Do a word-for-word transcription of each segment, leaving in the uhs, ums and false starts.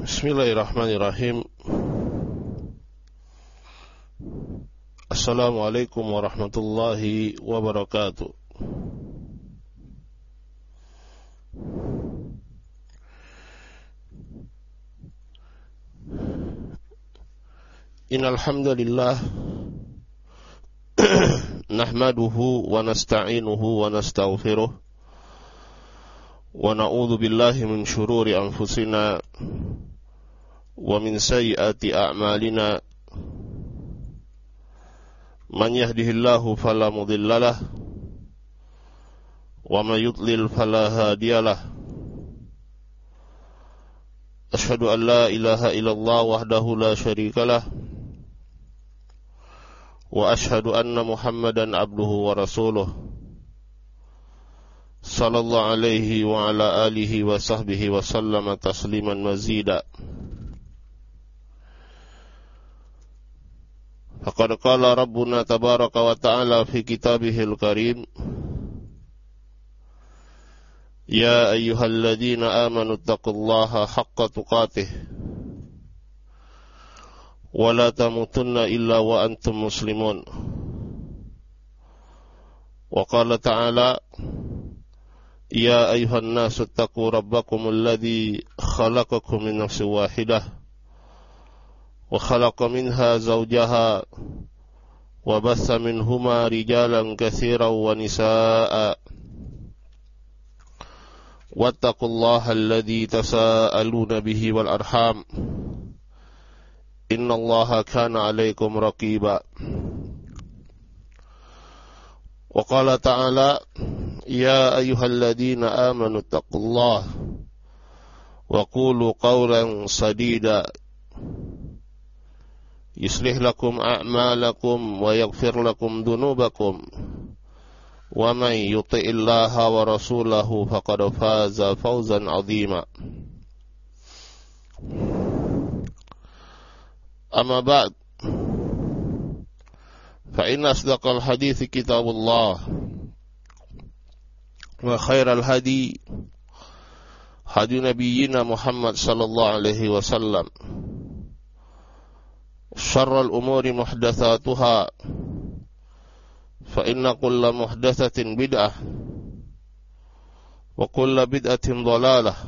Bismillahirrahmanirrahim. Assalamualaikum warahmatullahi wabarakatuh. Innal hamdalillah nahmaduhu wa nasta'inuhu wa nastaghfiruh wa na'udzu billahi min shururi anfusina wa min sayyiati a'malina. Man yahdihillahu fala mudhillalah wa may yudlil fala hadiyalah. Asyhadu an la ilaha illallah wahdahu la syarikalah wa asyhadu anna Muhammadan abduhu wa rasuluh sallallahu alaihi wa ala alihi wa sahbihi wa sallama tasliman mazida. Faqad qala rabbuna tabaraka wa ta'ala fi kitabihil karim, ya ayyuhalladzina amanu taqullaha haqqa tuqatih wa la tamutunna illa wa antum muslimun. Wa qala ta'ala, ya ayyuhan nasu taqu rabbakum alladzi khalaqakum min nafsin wahidah wa khalaqa minha zawjaha wa bassa minhuma rijalan katsiran wa nisaa'a wattaqullaha alladzi tasaaluna bihi wal arham innallaha kana 'alaikum raqiba. Wa qala ta'ala, ya ayyuhalladzina amanu taqullaha wa qulu qawlan sadida yuslih lakum a'malakum wa yaghfir lakum dhunubakum wa may yuti'illaha wa rasulahu faqad faza fawzan 'azima. Amma ba'd, fa inna asdaqal hadithi kitabullah wa khairal hadi hadi nabiyyina Muhammad sallallahu alaihi wasallam, syarrul umuri muhdatsatuha fa inna kulla muhdatsatin bid'ah wa kulla bid'atin dhalalah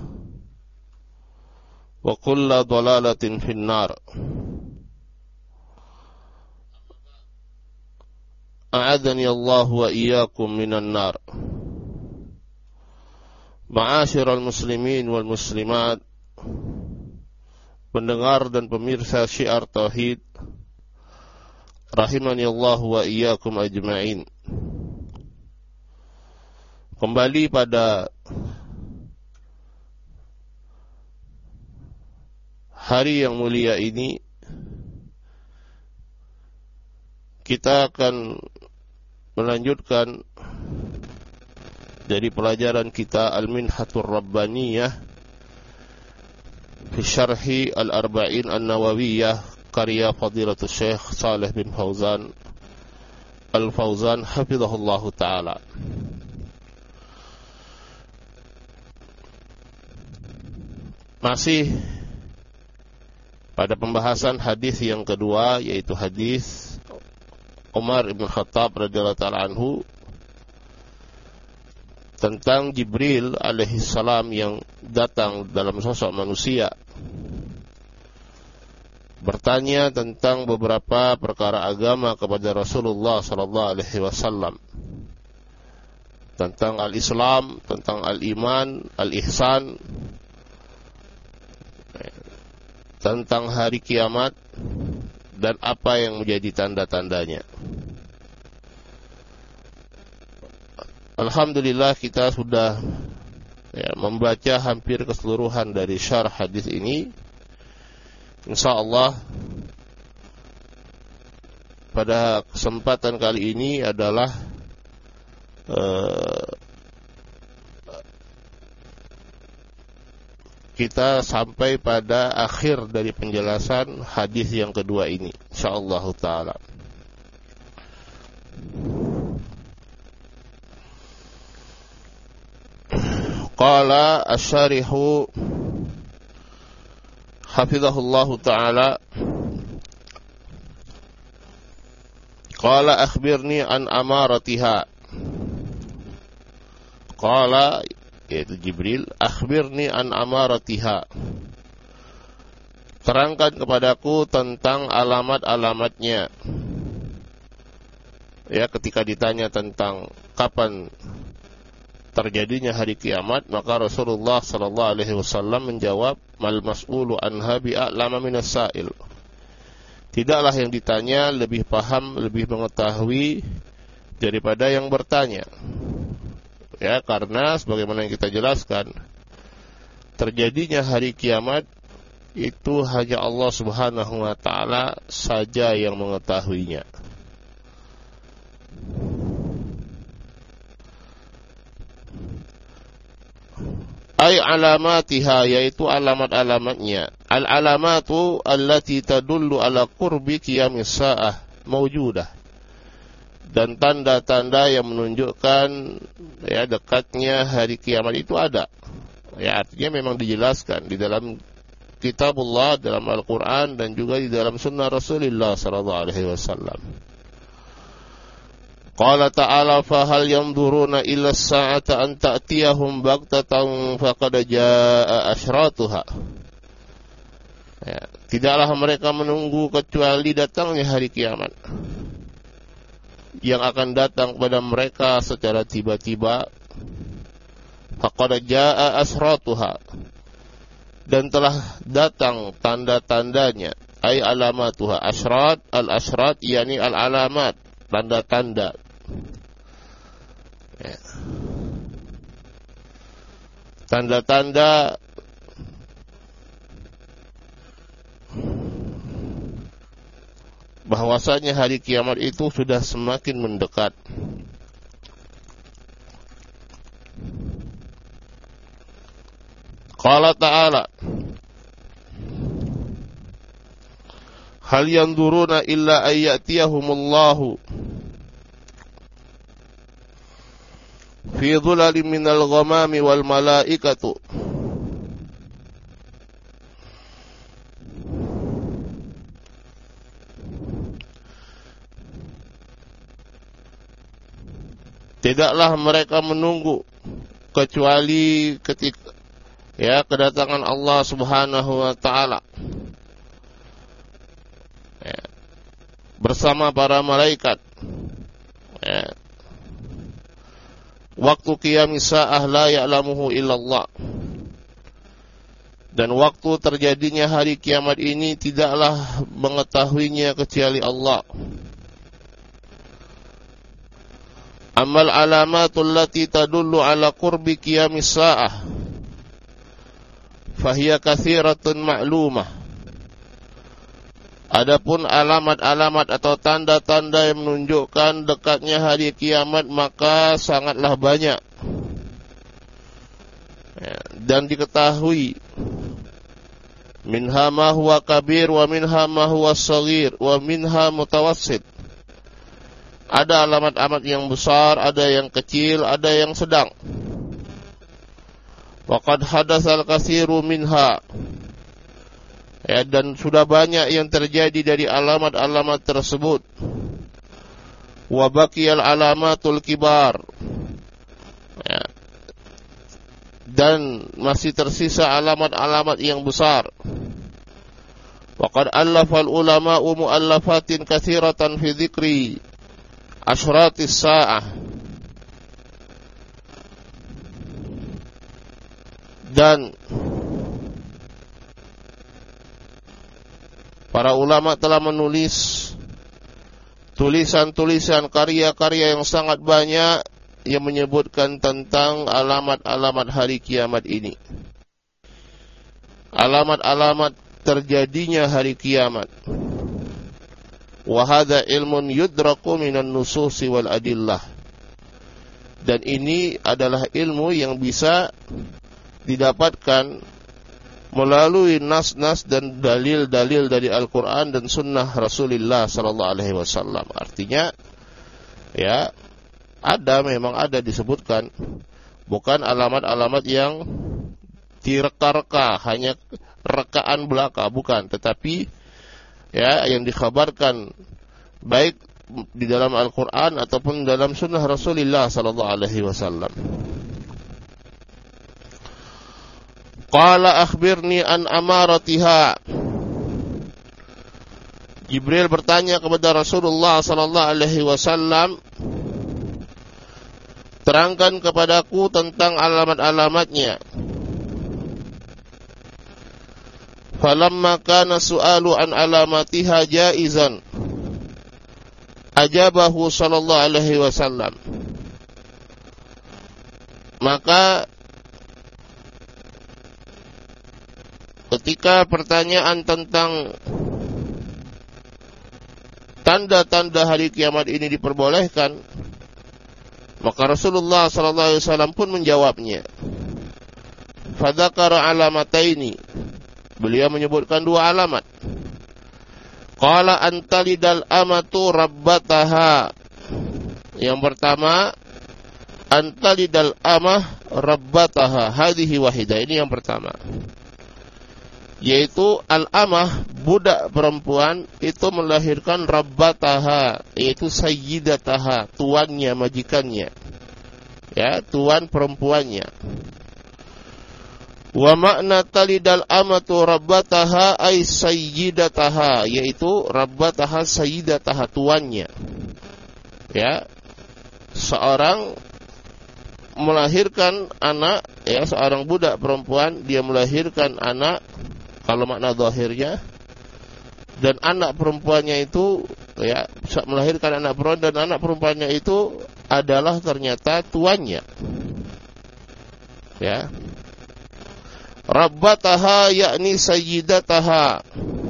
wa kulla dhalalatin finnar. A'adhani Allah wa iyyakum minan nar. Ma'asyiral muslimin wal muslimat, pendengar dan pemirsa Syiar Tauhid, rahimani Allah wa iyyakum ajma'in. Kembali pada hari yang mulia ini, kita akan melanjutkan dari pelajaran kita Al-Minhatur Rabbaniyah fi syarhi Al-Arba'in An-Nawawiyah karya Fadilatul Syekh Saleh bin Fauzan Al-Fauzan hafizahullahu ta'ala. Masih pada pembahasan hadis yang kedua, yaitu hadis Umar ibn Khattab radhiyallahu ta'ala anhu tentang Jibril alaihi salam yang datang dalam sosok manusia, bertanya tentang beberapa perkara agama kepada Rasulullah sallallahu alaihi wasallam, tentang al-Islam, tentang al-iman, al-ihsan, tentang hari kiamat dan apa yang menjadi tanda-tandanya. Alhamdulillah kita sudah ya, membaca hampir keseluruhan dari syarah hadis ini. Insyaallah pada kesempatan kali ini adalah uh, kita sampai pada akhir dari penjelasan hadis yang kedua ini, insyaallah taala. Qala asy-syarihu hafizahullahu ta'ala, qala akhbirni an amaratiha. Qala, yaitu Jibril, akhbirni an amaratiha. Terangkan kepadaku tentang alamat-alamatnya. Ya, ketika ditanya tentang kapan terjadinya hari kiamat, maka Rasulullah sallallahu alaihi wasallam menjawab, mal mas'ulu anha bi'a'lama minas sa'il. Tidaklah yang ditanya lebih paham, lebih mengetahui daripada yang bertanya. Ya, karena sebagaimana yang kita jelaskan, terjadinya hari kiamat itu hanya Allah Subhanahu wa taala saja yang mengetahuinya. Ay alamatiha, yaitu alamat-alamatnya. Al-alamatu allati tadullu ala qurbi qiyamis sa'ah mawjudah. Dan tanda-tanda yang menunjukkan ya dekatnya hari kiamat itu ada. Ya, artinya memang dijelaskan di dalam kitabullah, dalam Al-Qur'an, dan juga di dalam sunnah Rasulullah sallallahu alaihi wasallam. Qala ta'ala fa hal yanzuruna illa as-sa'ata an ta'tiyahum baghtatan faqad jaa'a asyratuha. Ya, tidaklah mereka menunggu kecuali datangnya hari kiamat yang akan datang kepada mereka secara tiba-tiba. Faqad jaa'a asyratuha, dan telah datang tanda-tandanya. Ay alamatuha, asyrat, al-asyrat yakni al-alamat, tanda-tanda. Ya. Tanda-tanda bahwasanya hari kiamat itu sudah semakin mendekat. Qala ta'ala, hal yanzuruna illa ayyatiyahumullahu fi dhulalin minal ghamami wal malaikatu. Tidaklah mereka menunggu kecuali ketika ya kedatangan Allah Subhanahu wa taala ya, bersama para malaikat. Ya. Waktu qiyamis sa'ah la ya'lamuhu illallah. Dan waktu terjadinya hari kiamat ini tidaklah mengetahuinya kecuali Allah. Amal alamatul lati tadullu ala qurbi qiyamis sa'ah fahiya katsiratun ma'lumah. Adapun alamat-alamat atau tanda-tanda yang menunjukkan dekatnya hari kiamat maka sangatlah banyak ya, dan diketahui. Minha ma huwa kabir wa minha ma huwa shaghir wa minha mutawassit. Ada alamat-alamat yang besar, ada yang kecil, ada yang sedang. Waqad hadatsal katsiru minha. Ya, dan sudah banyak yang terjadi dari alamat-alamat tersebut. Wa baqiyal alamatul kibar. Ya. Dan masih tersisa alamat-alamat yang besar. Waqad allafal ulama'u mu'allafatin katsiratan fi dzikri asyratis sa'ah. Dan para ulama telah menulis tulisan-tulisan, karya-karya yang sangat banyak yang menyebutkan tentang alamat-alamat hari kiamat ini. Alamat-alamat terjadinya hari kiamat. Wa hadza ilmun yudraku minan nususi wal adillah. Dan ini adalah ilmu yang bisa didapatkan melalui nas-nas dan dalil-dalil dari Al-Quran dan Sunnah Rasulullah Sallallahu Alaihi Wasallam. Artinya, ya, ada memang ada disebutkan, bukan alamat-alamat yang direka-reka, hanya rekaan belaka, bukan, tetapi ya yang dikhabarkan baik di dalam Al-Quran ataupun dalam sunnah Rasulullah sallallahu alaihi wasallam. Qala akhbirni an amaratiha. Jibril bertanya kepada Rasulullah sallallahu alaihi wasallam, terangkan kepadaku tentang alamat-alamatnya. Falamma kana su'alu an alamatiha jaizan, ajabahu sallallahu alaihi wasallam. Maka ketika pertanyaan tentang tanda-tanda hari kiamat ini diperbolehkan, maka Rasulullah sallallahu alaihi wasallam pun menjawabnya. Fadzakara alamataini. Beliau menyebutkan dua alamat. Qala antalidal amatu rabbataha. Yang pertama, antalidal amah rabbataha. Hadhihi wahidah. Ini yang pertama. Yaitu al-amah, budak perempuan itu melahirkan rabbataha, yaitu sayyidataha, tuannya, majikannya, ya, tuan perempuannya. Wa makna talidal amatu rabbataha ay sayyidataha, yaitu rabbataha sayyidataha, tuannya, ya. Seorang melahirkan anak, ya, seorang budak perempuan dia melahirkan anak, kalau makna zahirnya, dan anak perempuannya itu, ya, melahirkan anak perempuan, dan anak perempuannya itu adalah ternyata tuannya, ya. Rabbataha yakni sayyidataha.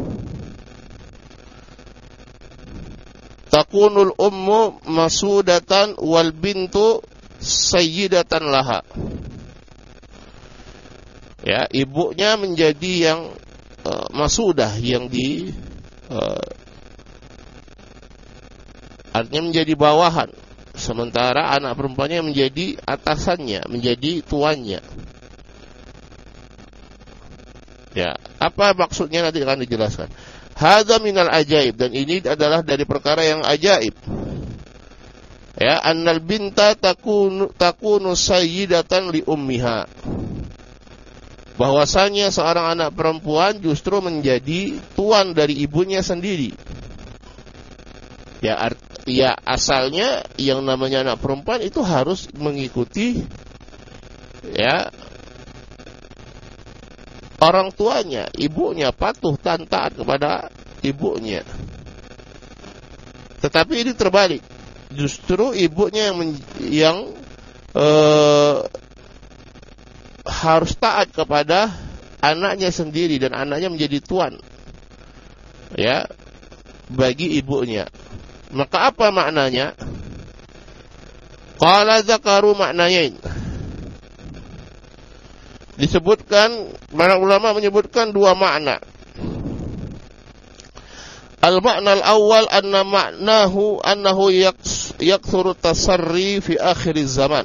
Takunul ummu masudatan wal bintu sayyidatan laha. Ya, ibunya menjadi yang uh, masudah, yang di uh, artinya menjadi bawahan, sementara anak perempuannya menjadi atasannya, menjadi tuannya. Ya, apa maksudnya nanti akan dijelaskan. Hadza minal ajaib, dan ini adalah dari perkara yang ajaib. Ya, annal binta takunu takunu sayyidatan li ummiha. Bahwasanya seorang anak perempuan justru menjadi tuan dari ibunya sendiri. Ya, art, ya asalnya yang namanya anak perempuan itu harus mengikuti, ya, orang tuanya, ibunya, patuh dan taat kepada ibunya. Tetapi ini terbalik. Justru ibunya yang men- yang uh, harus taat kepada anaknya sendiri, dan anaknya menjadi tuan, ya, bagi ibunya. Maka apa maknanya? Qala dzakaru maknayain. Disebutkan, para ulama menyebutkan dua makna. Al-makna al-awwal anna ma'nahu annahu yakthuru tasarri fi akhir zaman.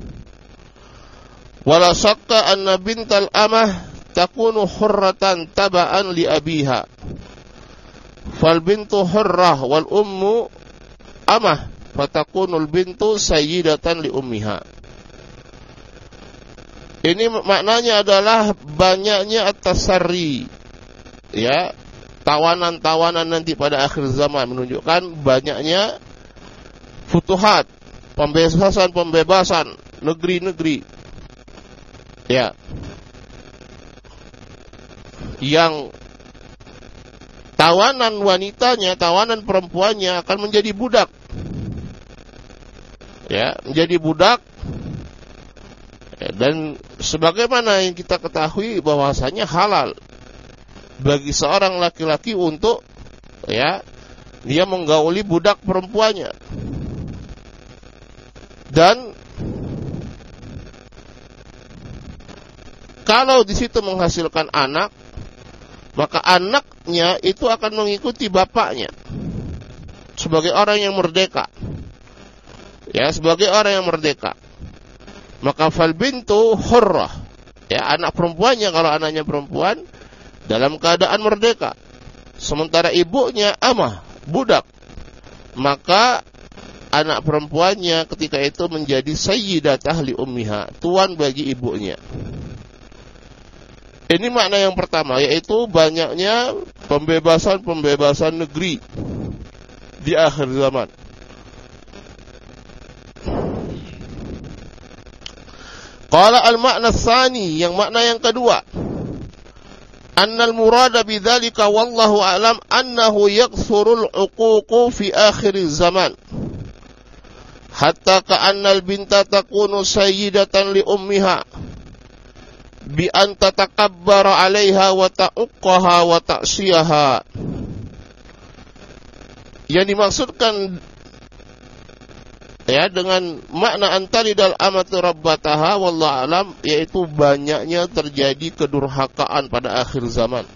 Wala shakka anna bintal amah takunu hurratan taba'an li abiha. Fal bintu hurrah wal ummu amah, fatakunul bintu sayyidatan li ummiha. Ini maknanya adalah banyaknya at-tasarri, ya, tawanan-tawanan nanti pada akhir zaman, menunjukkan banyaknya futuhat, pembebasan-pembebasan negeri-negeri, ya, yang tawanan wanitanya, tawanan perempuannya akan menjadi budak, ya, menjadi budak. Dan sebagaimana yang kita ketahui bahwasanya halal bagi seorang laki-laki untuk, ya, dia menggauli budak perempuannya. Dan kalau di situ menghasilkan anak, maka anaknya itu akan mengikuti bapaknya sebagai orang yang merdeka. Ya, sebagai orang yang merdeka. Maka fal bintu hurrah, ya, anak perempuannya, kalau anaknya perempuan, dalam keadaan merdeka, sementara ibunya amah, budak, maka anak perempuannya ketika itu menjadi sayyidatah li ummiha, tuan bagi ibunya. Ini makna yang pertama, yaitu banyaknya pembebasan-pembebasan negeri di akhir zaman. Qala al-makna tsani, yang makna yang kedua, annal murada bidzalika wallahu a'lam annahu yakthurul uququ fi akhir zaman hatta ka'annal binta takunu sayyidatan li ummiha bi an tatakabbara 'alaiha wa ta'uqqaha wa ta'siyaha. Yang dimaksudkan ya dengan makna antalidal amatu rabbataha wallahu alam, yaitu banyaknya terjadi kedurhakaan pada akhir zaman,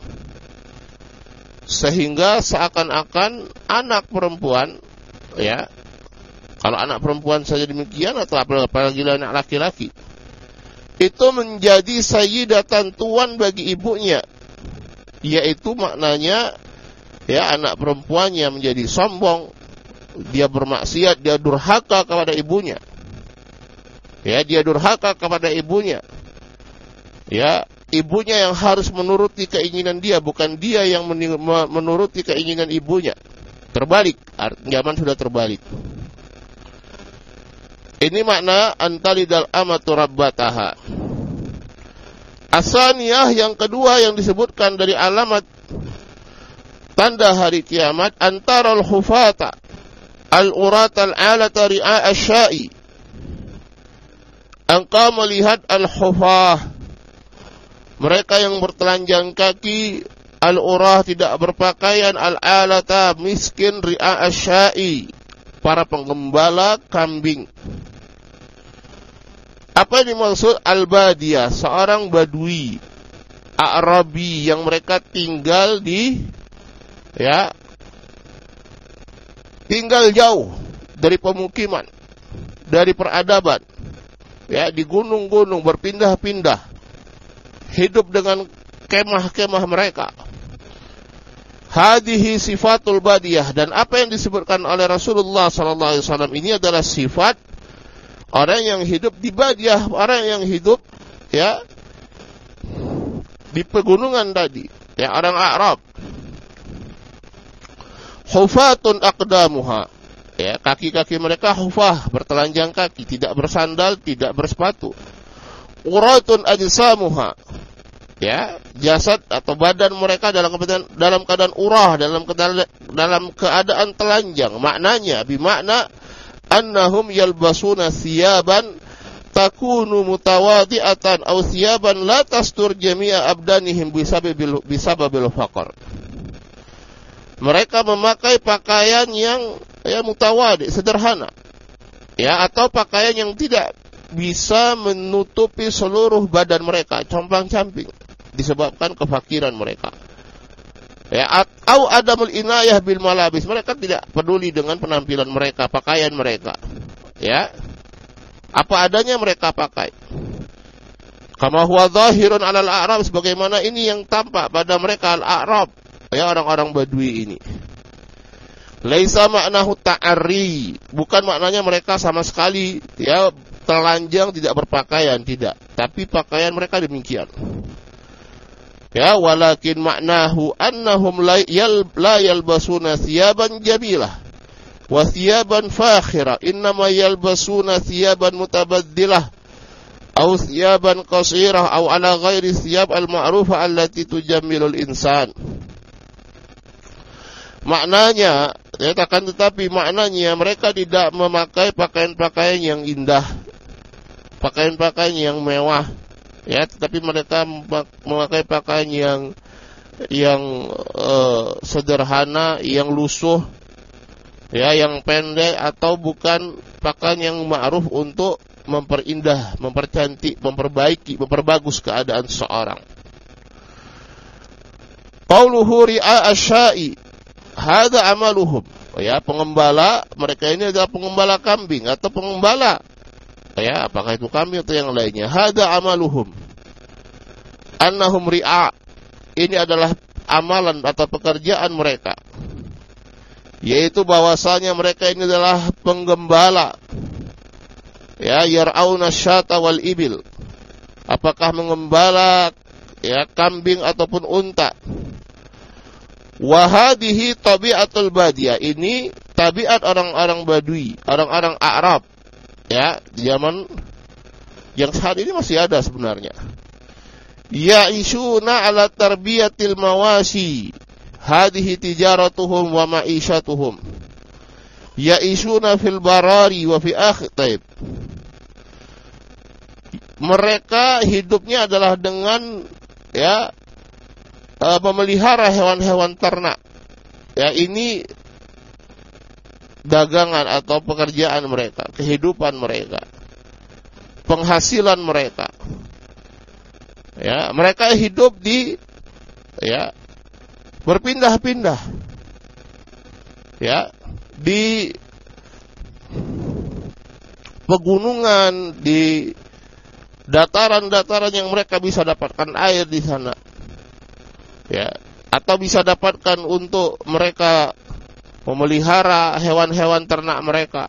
sehingga seakan-akan anak perempuan, ya kalau anak perempuan saja demikian, atau apalagi anak laki-laki, itu menjadi sayyidatan, tuan bagi ibunya, yaitu maknanya ya anak perempuannya menjadi sombong, dia bermaksiat, dia durhaka kepada ibunya. Ya, dia durhaka kepada ibunya. Ya, ibunya yang harus menuruti keinginan dia, bukan dia yang menuruti keinginan ibunya. Terbalik, zaman sudah terbalik. Ini makna antalidal amatu rabbataha. Asaniyah, yang kedua yang disebutkan dari alamat tanda hari kiamat, antaral hufata al-urat al-alata ri'a asya'i. Engkau melihat al-hufah, mereka yang bertelanjang kaki, al-urah tidak berpakaian, al-alata miskin, ri'a asya'i para penggembala kambing. Apa yang dimaksud al-badiyah? Seorang badui Arabi yang mereka tinggal di ya tinggal jauh dari pemukiman, dari peradaban, ya di gunung-gunung berpindah-pindah, hidup dengan kemah-kemah mereka. Hadihi sifatul badiyah, dan apa yang disebutkan oleh Rasulullah sallallahu alaihi wasallam ini adalah sifat orang yang hidup di badiyah, orang yang hidup ya di pegunungan tadi, ya orang Arab. Hufatun aqdamuha, ya kaki-kaki mereka hufah, bertelanjang kaki, tidak bersandal, tidak bersepatu. Uratun ajsamuha, ya jasad atau badan mereka dalam keadaan dalam keadaan urah, dalam keadaan dalam keadaan telanjang. Maknanya bimakna annahum yalbasuna thiyaban takunu mutawadi'atan aw thiyaban la tastur jami'a abdanihim bisababil bisababil faqr. Mereka memakai pakaian yang ya mutawadi, sederhana, ya, atau pakaian yang tidak bisa menutupi seluruh badan mereka, compang-camping, disebabkan kefakiran mereka. Ya, atau adamul inayah bil malabis, mereka tidak peduli dengan penampilan mereka, pakaian mereka. Ya, apa adanya mereka pakai. Kama huwa zahirun 'alal a'rab, sebagaimana ini yang tampak pada mereka al-a'rab, ya orang-orang badui ini. Laisa maknahu ta'arri, bukan maknanya mereka sama sekali ya telanjang, tidak berpakaian, tidak. Tapi pakaian mereka demikian. Ya, walakin maknahu annahum la, yal, la yalbasuna thiyaban jamilah wa thiyaban fakhira, innama yalbasuna thiyaban mutabaddilah aw thiyaban qasirah aw ala ghairi thiyab al-ma'rufa allati tujammilul insan. Maknanya, ya, akan tetapi maknanya mereka tidak memakai pakaian-pakaian yang indah, pakaian-pakaian yang mewah, ya, tetapi mereka memakai pakaian yang yang uh, sederhana, yang lusuh, ya, yang pendek, atau bukan pakaian yang ma'ruf untuk memperindah, mempercantik, memperbaiki, memperbagus keadaan seseorang. Qauluhu ri'a asya'i, hada amaluhum, ya, pengembala, mereka ini adalah pengembala kambing atau pengembala, ya, apakah itu kambing atau yang lainnya. Hada amaluhum annahum ri'a, ini adalah amalan atau pekerjaan mereka, yaitu bahwasanya mereka ini adalah penggembala, ya, yar'auna syata wal ibil, apakah mengembala, ya, kambing ataupun unta. Wa hadhihi tabi'atul badiyah, ini tabiat orang-orang Badui, orang-orang Arab, ya, zaman yang saat ini masih ada sebenarnya. Ya'ishuna ala tarbiyatil mawasi, hadhihi tijaratuhum wa ma'isyatuhum. Ya'ishuna fil barari wa fi akhtaib. Mereka hidupnya adalah dengan, ya, uh, memelihara hewan-hewan ternak. Ya, ini dagangan atau pekerjaan mereka, kehidupan mereka, penghasilan mereka. Ya, mereka hidup di, ya, berpindah-pindah, ya, di pegunungan, di dataran-dataran yang mereka bisa dapatkan air di sana, ya, atau bisa dapatkan untuk mereka memelihara hewan-hewan ternak mereka.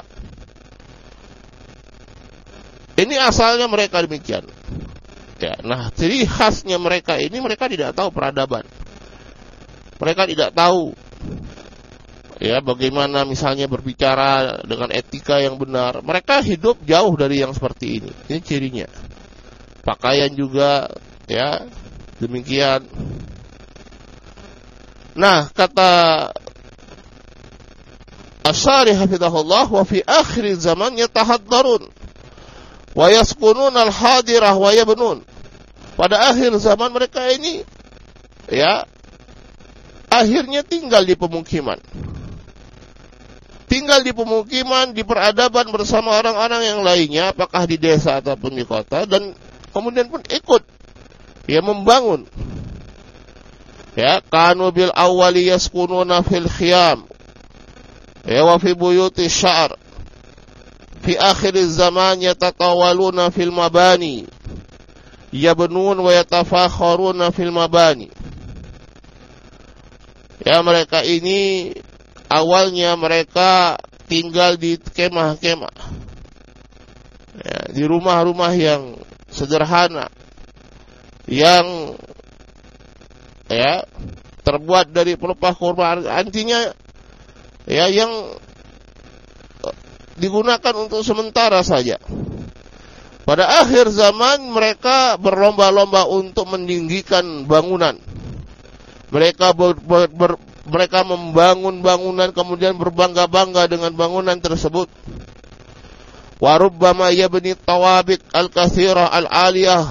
Ini asalnya mereka demikian. Ya, nah, ciri khasnya mereka ini, mereka tidak tahu peradaban. Mereka tidak tahu, ya, bagaimana misalnya berbicara dengan etika yang benar. Mereka hidup jauh dari yang seperti ini. Ini cirinya. Pakaian juga, ya, demikian. Nah, kata Asy'ari hafizahullah, wa fi akhir zaman yatahaddarun wa yaskunun al-hadirah wa yabnun. Pada akhir zaman mereka ini, ya, akhirnya tinggal di pemukiman. Tinggal di pemukiman, di peradaban bersama orang-orang yang lainnya, apakah di desa ataupun di kota, dan kemudian pun ikut, ya, membangun. Ya, kanu bil awwali yaskununa fil khiyam, ya, wa fi buyuti sya'ar. Fi akhir zaman yatatawaluna fil mabani, yabnun wa yatafakharuna fil mabani. Ya, mereka ini awalnya mereka tinggal di kemah-kemah, ya, di rumah-rumah yang sederhana, yang, ya, terbuat dari pelepah kurma, artinya, ya, yang digunakan untuk sementara saja. Pada akhir zaman mereka berlomba-lomba untuk meninggikan bangunan. Mereka ber, ber, ber, mereka membangun bangunan, kemudian berbangga-bangga dengan bangunan tersebut. Wa rubbama yabni tawabik al-katsira al-aliyah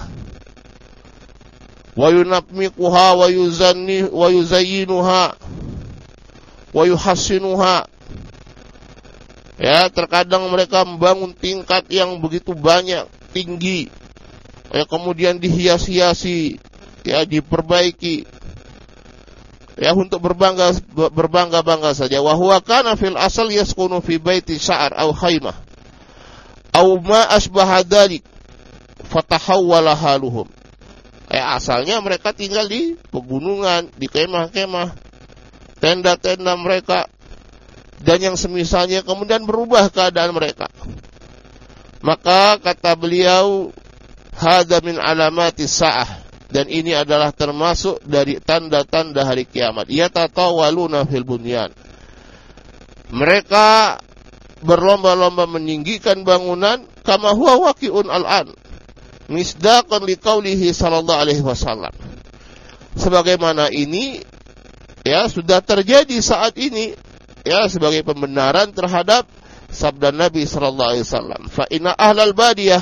wa yunammiquha wa yuzanni wa yuzayyinuha wa yuhassinuha. Ya, terkadang mereka membangun tingkat yang begitu banyak, tinggi, ya, kemudian dihias-hiasi, ya, diperbaiki, ya, untuk berbangga berbangga-bangga saja. Wa huwa kana fil asal yaskunu fi baiti sya'ar aw khaymah aw ma asbaha dzalik fatahawwala haluhum. Ya, asalnya mereka tinggal di pegunungan, di kemah-kemah, tenda-tenda mereka, dan yang semisalnya, kemudian berubah keadaan mereka. Maka kata beliau, hadza min alamatis sa'ah, dan ini adalah termasuk dari tanda-tanda hari kiamat. Yatatawaluna fil bunyan, mereka berlomba-lomba meninggikan bangunan, kama huwa waqi'un al-an, misdaqan liqaulihi sallallahu alaihi wasallam. Sebagaimana ini, ya, sudah terjadi saat ini, ya, sebagai pembenaran terhadap sabda Nabi sallallahu alaihi wasallam. Fa inna ahlal badiyah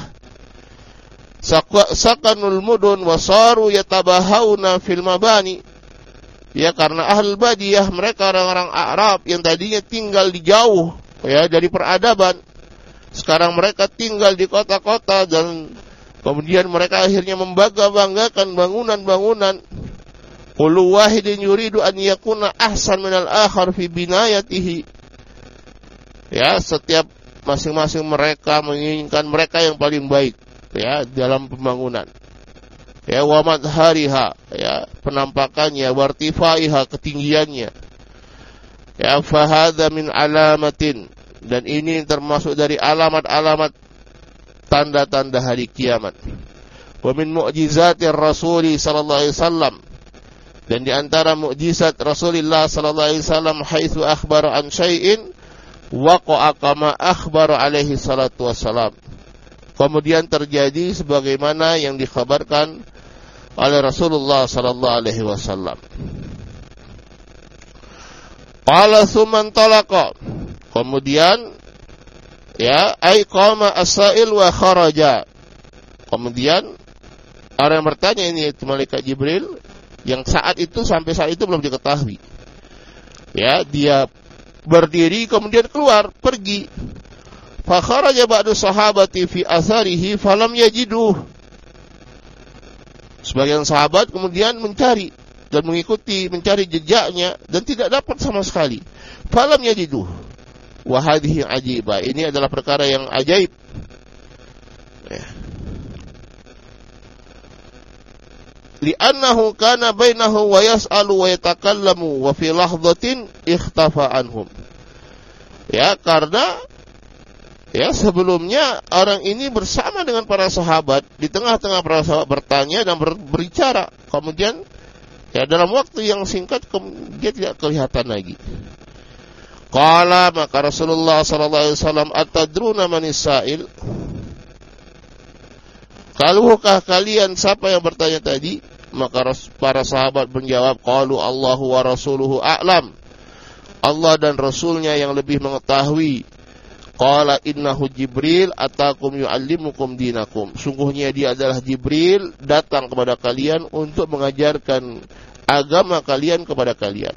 sakanul mudun wa saru yatabahawna fil mabani. Ya, karena ahlul badiyah, mereka orang-orang Arab yang tadinya tinggal di jauh, ya, dari peradaban, sekarang mereka tinggal di kota-kota, dan kemudian mereka akhirnya membangga-banggakan bangunan-bangunan. Kullu wahidin yuridu an yakuna ahsan minal akhar fi binayatihi. Ya, setiap masing-masing mereka menginginkan mereka yang paling baik, ya, dalam pembangunan. ya, wa madhariha, ya, penampakannya, wartifaiha, ketinggiannya. Ya, fahadha min alamatin, dan ini termasuk dari alamat-alamat tanda-tanda hari kiamat. Wa min mu'jizatir Rasuli sallallahu alaihi wasallam, dan di antara mukjizat Rasulullah sallallahu alaihi wasallam, haitsu akhbara an syai'in waqa'a kama akhbara alaihi salatu wassalam, kemudian terjadi sebagaimana yang dikhabarkan oleh Rasulullah sallallahu alaihi wasallam. Qala tsumma talaqa, kemudian, ya, ai qama as-sa'il wa kharaja, kemudian orang yang bertanya ini itu malaikat Jibril, yang saat itu sampai saat itu belum diketahui. Ya, dia berdiri kemudian keluar, pergi. Fa kharaja ba'du sahabati fi atharihi falam yajiduh. Sebagian sahabat kemudian mencari dan mengikuti, mencari jejaknya dan tidak dapat sama sekali. Falam yajiduh. Wa hadhihi ajibah. Ini adalah perkara yang ajaib. Ya. Li'annahu kana bainahu wa yas'alu wa yatakallamu wa fi lahdhatin ikhtafa anhum. Ya, karena, ya, sebelumnya orang ini bersama dengan para sahabat, di tengah-tengah para sahabat bertanya dan ber, berbicara. Kemudian, ya, dalam waktu yang singkat dia tidak kelihatan lagi. Qala, maka Rasulullah sallallahu alaihi wasallam, atadruna manis sa'il? Kalukah kalian siapa yang bertanya tadi? Maka para sahabat menjawab, qalu Allahu wa rasuluhu a'lam. Allah dan Rasulnya yang lebih mengetahui. Qala innahu Jibril atakum yu'allimukum dinakum. Sungguhnya dia adalah Jibril, datang kepada kalian untuk mengajarkan agama kalian kepada kalian.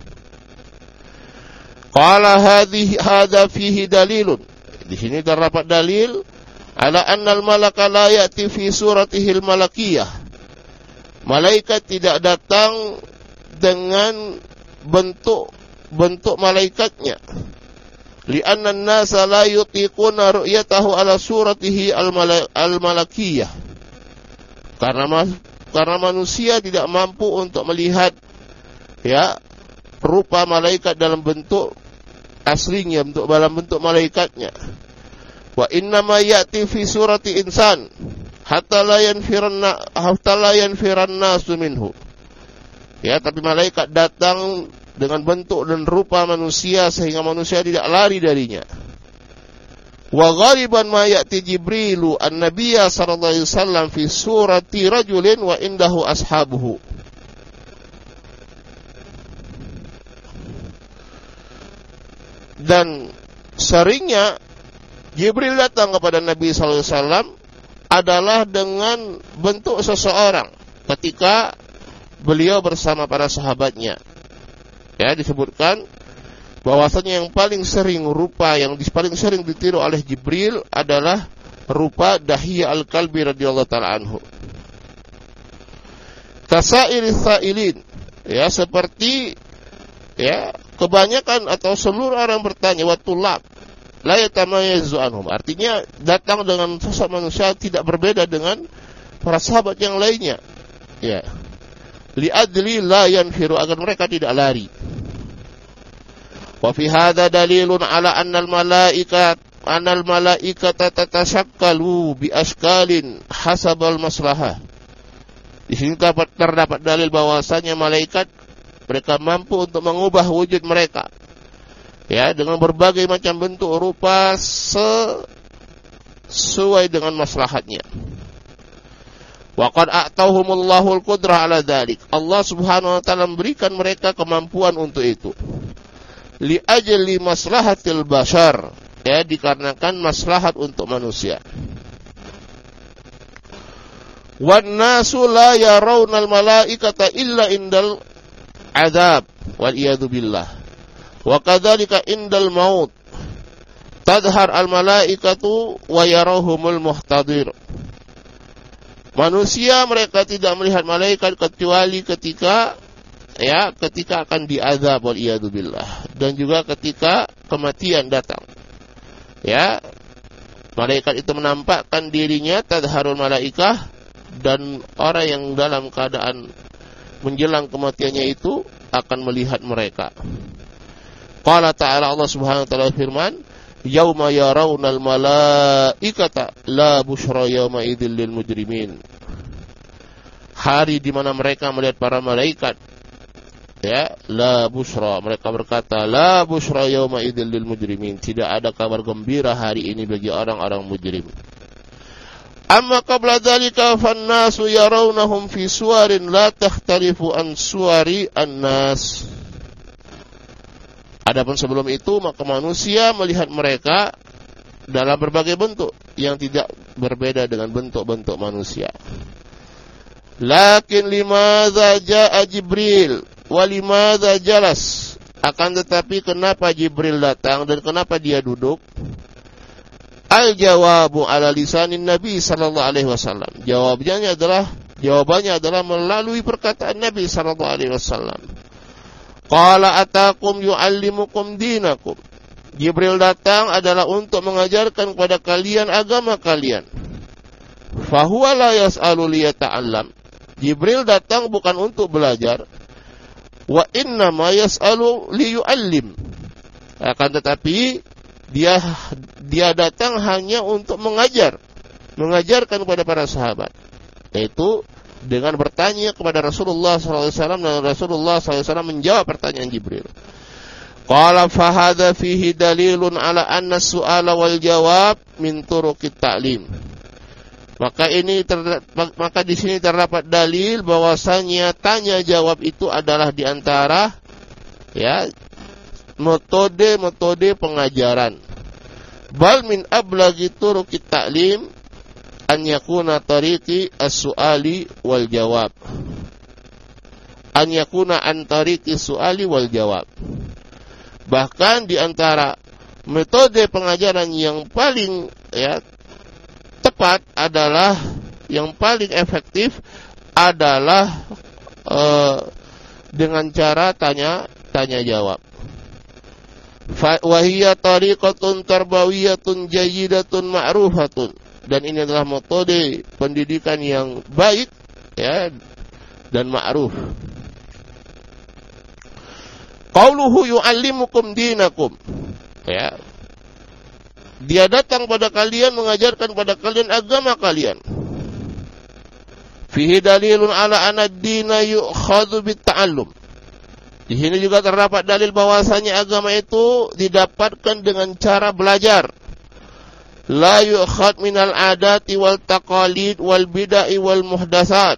Qala hadhihi hadza fihi dalilun. Di sini terdapat dalil ala annal malaka la ya'ti fi suratihil malakiyah. Malaikat tidak datang dengan bentuk bentuk malaikatnya. Li'anna an-nasa la yutiquna ru'yatahu ala suratihi al-malakiyah. Karena karena manusia tidak mampu untuk melihat, ya, rupa malaikat dalam bentuk aslinya, bentuk dalam bentuk malaikatnya. Wa inna ma ya'ti fi surati insan hatta la yanfiranna hatta la yanfiranna minhu. Ya, tapi malaikat datang dengan bentuk dan rupa manusia sehingga manusia tidak lari darinya. Wa ghaliban ma ya'ti Jibrilu an-nabiyya sallallahu alaihi wasallam fi surati rajulin wa indahu ashabuhu. Dan seringnya Jibril datang kepada Nabi sallallahu alaihi wasallam adalah dengan bentuk seseorang ketika beliau bersama para sahabatnya. Ya, disebutkan bahwasanya yang paling sering rupa yang paling sering ditiru oleh Jibril adalah rupa Dahiyah Al-Kalbi radhiyallahu taala anhu. Kasairis sa'ilin, ya, seperti, ya, kebanyakan atau seluruh orang bertanya, watulab la yatamayyazu anhum. Artinya datang dengan sosok manusia tidak berbeda dengan para sahabat yang lainnya. Ya. Li'adli la yanfiru, agar mereka tidak lari. Wa fi hadza dalilun ala anna al-malaikat anna al-malaikata tatashakkalu bi ashkalin hasabal maslahah. Di sini terdapat, terdapat dalil bahwasanya malaikat mereka mampu untuk mengubah wujud mereka, ya, dengan berbagai macam bentuk rupa sesuai dengan maslahatnya. Wa qad a'tahumullahu al-qudrah ala dzalik. Allah Subhanahu wa taala memberikan mereka kemampuan untuk itu. Li ajli maslahatil bashar, ya, dikarenakan maslahat untuk manusia. Wan nasu la yarawnal malaikata illa indal azab wal iyadu billah. Wa kadzalika indal maut tadhhar al malaikatu wa yarahumul muhtadir. Manusia mereka tidak melihat malaikat kecuali ketika, ya, ketika akan diazab wal iyadu billah, dan juga ketika kematian datang. Ya, malaikat itu menampakkan dirinya, tadharul malaikah, dan orang yang dalam keadaan menjelang kematiannya itu akan melihat mereka. Qala ta'ala, Allah Subhanahu wa taala firman, yauma yarawnal malaikata la busyra yauma idzil lil mujrimin. Hari di mana mereka melihat para malaikat, ya, la busyra, mereka berkata la busyra yauma idzil lil mujrimin, tidak ada kabar gembira hari ini bagi orang-orang mujrim. Amma qabla dzalika fannasu yarawnahum fi suwarin la takhtalifu an suwari an-nas. Adapun sebelum itu maka manusia melihat mereka dalam berbagai bentuk yang tidak berbeda dengan bentuk-bentuk manusia. Lakin limadza jaa Jibril wa limadza jalas? Akan tetapi kenapa Jibril datang dan kenapa dia duduk? Al-jawabu ala lisanin Nabi sallallahu alaihi wasallam. Jawabannya adalah jawabannya adalah melalui perkataan Nabi sallallahu alaihi wasallam. Qala atakum yu'allimukum dinakum. Jibril datang adalah untuk mengajarkan kepada kalian agama kalian. Fahuwa la yas'alu liyata'allam. Jibril datang bukan untuk belajar. Wa inna ma yas'alu liyu'allim. Akan tetapi dia dia datang hanya untuk mengajar, mengajarkan kepada para sahabat, yaitu dengan bertanya kepada Rasulullah sallallahu alaihi wasallam, dan Rasulullah sallallahu alaihi wasallam menjawab pertanyaan Jibril. Qala fa hadza fihi dalilun ala anna su'ala wal jawab min turuqit ta'lim. Maka ini ter, maka di sini terdapat dalil bahwasanya tanya jawab itu adalah di antara, ya, metode-metode pengajaran. Bal min ablaghi turuqit ta'lim an yakuna tariqi as-su'ali wal jawab. An yakuna an tariqi su'ali wal jawab. Bahkan di antara metode pengajaran yang paling, ya, tepat adalah, yang paling efektif adalah uh, dengan cara tanya tanya jawab. Wa hiya tariqatun tarbawiyatun jayyidatun ma'rufatun. Dan ini adalah metode pendidikan yang baik, ya, dan ma'ruf. Qauluhu yu'allimukum dinakum. Ya. Dia datang pada kalian mengajarkan pada kalian agama kalian. Fihi dalilun ala anna ad-dina yu'khadhu bit-ta'allum. Di sini juga terdapat dalil bahwasanya agama itu didapatkan dengan cara belajar. La yu'khad minal adati wal taqalid wal bid'ah wal muhdatsat.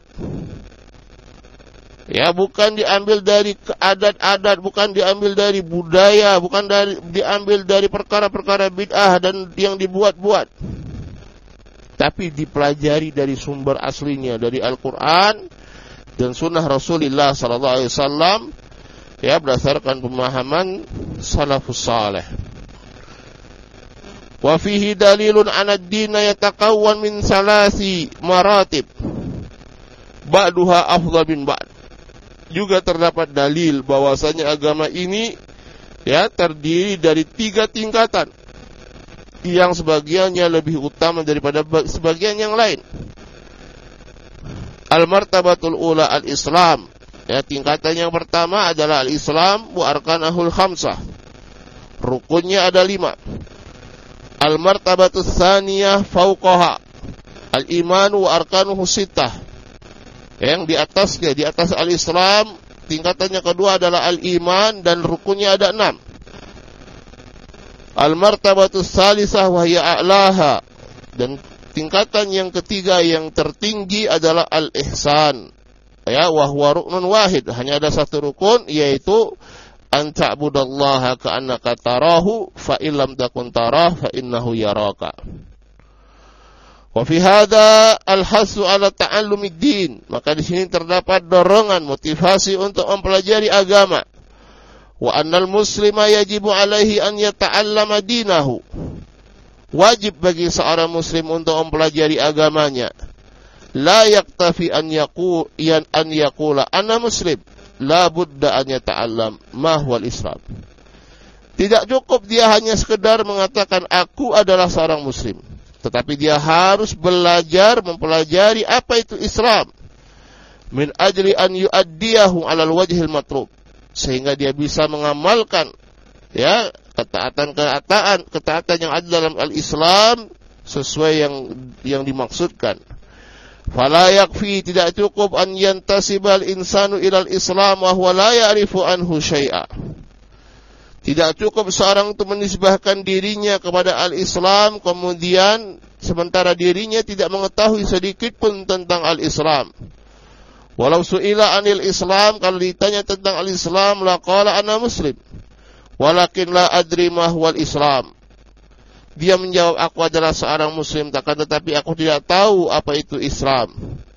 Ya, bukan diambil dari adat-adat, bukan diambil dari budaya, bukan dari diambil dari perkara-perkara bid'ah dan yang dibuat-buat. Tapi dipelajari dari sumber aslinya, dari Al-Qur'an dan sunnah Rasulullah sallallahu alaihi wasallam, ya, berdasarkan pemahaman salafus saleh. Wa fihi dalilun anna ad-dina yatakawwan min salasi maratib. Ba'duha afdal min ba'd. Juga terdapat dalil bahwasanya agama ini, ya, terdiri dari tiga tingkatan yang sebagiannya lebih utama daripada sebagian yang lain. Al-martabatul ula al-Islam. Ya, tingkatan yang pertama adalah al-Islam wa arkanahul khamsah. Rukunnya ada lima. Al-martabatus tsaniyah fauqaha al-iman wa arkanuhu sittah. Yang di atasnya, di atas al-Islam, tingkatannya kedua adalah al-iman dan rukunnya ada enam. Al-martabatus tsalisah wa hiya a'laha. Dan tingkatan yang ketiga yang tertinggi adalah al-ihsan. Ya, wa huwa ruknun wahid, hanya ada satu rukun, yaitu an ta'budallaha ka'annaka tarahu fa illam takun tarah fa innahu yaraka. Wa fi hadza al-hasu ala ta'allumid din. Maka di sini terdapat dorongan, motivasi untuk mempelajari agama. Wa annal muslima yajibu alaihi an yata'allama dinahu. Wajib bagi seorang muslim untuk mempelajari agamanya. La yaktafi an yaqul yan an yaqula ana muslim, la budda an yata'allam ma huwal Islam. Tidak cukup dia hanya sekedar mengatakan aku adalah seorang muslim. tetapi dia harus belajar mempelajari apa itu Islam. Min ajli an yu'addiyahu 'alal wajhil matlub, sehingga dia bisa mengamalkan ya ketaatan-ketaatan ketaatan yang ada dalam al-Islam sesuai yang yang dimaksudkan. Fala yakfi, tidak cukup an yantasibal insanu ilal Islam wa huwa la ya'rifu anhu syai'a. Tidak cukup seorang itu menisbahkan dirinya kepada al-Islam kemudian sementara dirinya tidak mengetahui sedikit pun tentang al-Islam. Walau su'ila anil Islam, kalau ditanya tentang al-Islam, la qala ana muslim, walakin la adri ma huwal Islam. Dia menjawab, aku adalah seorang muslim, takkan tetapi aku tidak tahu apa itu Islam.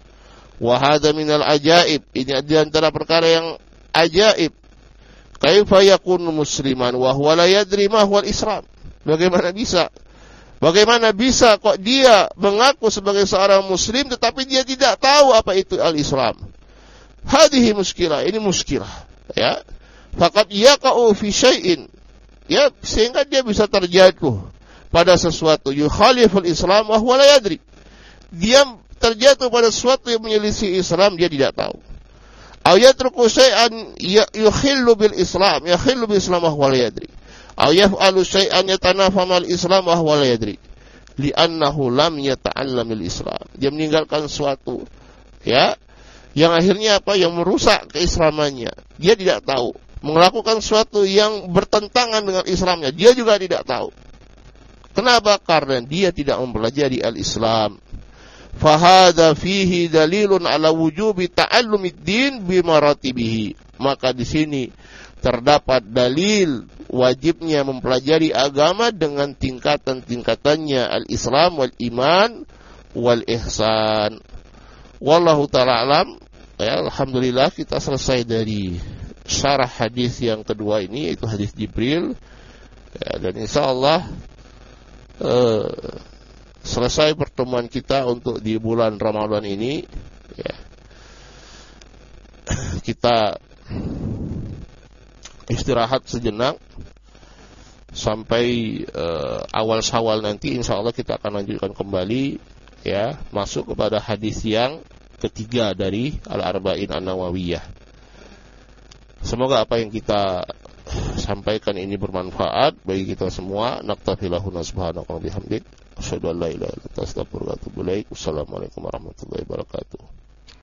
Wa hadza minal ajaib, ini di antara perkara yang ajaib. Kaifa yakunu musliman wa huwa la yadri ma huwal Islam? Bagaimana bisa? Bagaimana bisa kok dia mengaku sebagai seorang muslim tetapi dia tidak tahu apa itu al-Islam? Hadhihi muskilah, ini muskilah, ya. Faqad yaqa'u fi syai'in, ya, sehingga dia bisa terjatuh pada sesuatu yukhaliful Islam wa huwa la yadri. Dia terjatuh pada sesuatu yang menyelisih Islam, dia tidak tahu. Aw yatruku syai'an yukhillu bil Islam, yakhillu bil Islam wa huwa la yadri. Aw yaf'alu syai'an yatanafa mal Islam wa huwa la yadri. Li'annahu lam yata'allamil Islam. Dia meninggalkan sesuatu, ya, yang akhirnya apa? Yang merusak keislamannya. Dia tidak tahu. Melakukan sesuatu yang bertentangan dengan Islamnya, dia juga tidak tahu. Kenapa? Karena dia tidak mempelajari al-Islam. Fahada fihi dalilun ala wujubi ta'allumid din bimaratibihi. Maka di sini terdapat dalil wajibnya mempelajari agama dengan tingkatan-tingkatannya, al-Islam wal iman wal ihsan. Wallahu ta'ala alam. Ya, alhamdulillah kita selesai dari syarah hadis yang kedua ini, yaitu hadis Jibril. Ya, dan insyaallah eh, selesai pertemuan kita untuk di bulan Ramadan ini, ya. Kita istirahat sejenak sampai uh, awal Syawal nanti, insyaallah kita akan lanjutkan kembali, ya, masuk kepada hadis yang ketiga dari Al-Arba'in An-Nawawiyah. Semoga apa yang kita sampaikan ini bermanfaat bagi kita semua. Naktafilahu subhanaka wa bihamdik, asyhadu an la ilaha illa anta astaghfiruka wa atubu ilaik. Wassalamualaikum warahmatullahi wabarakatuh.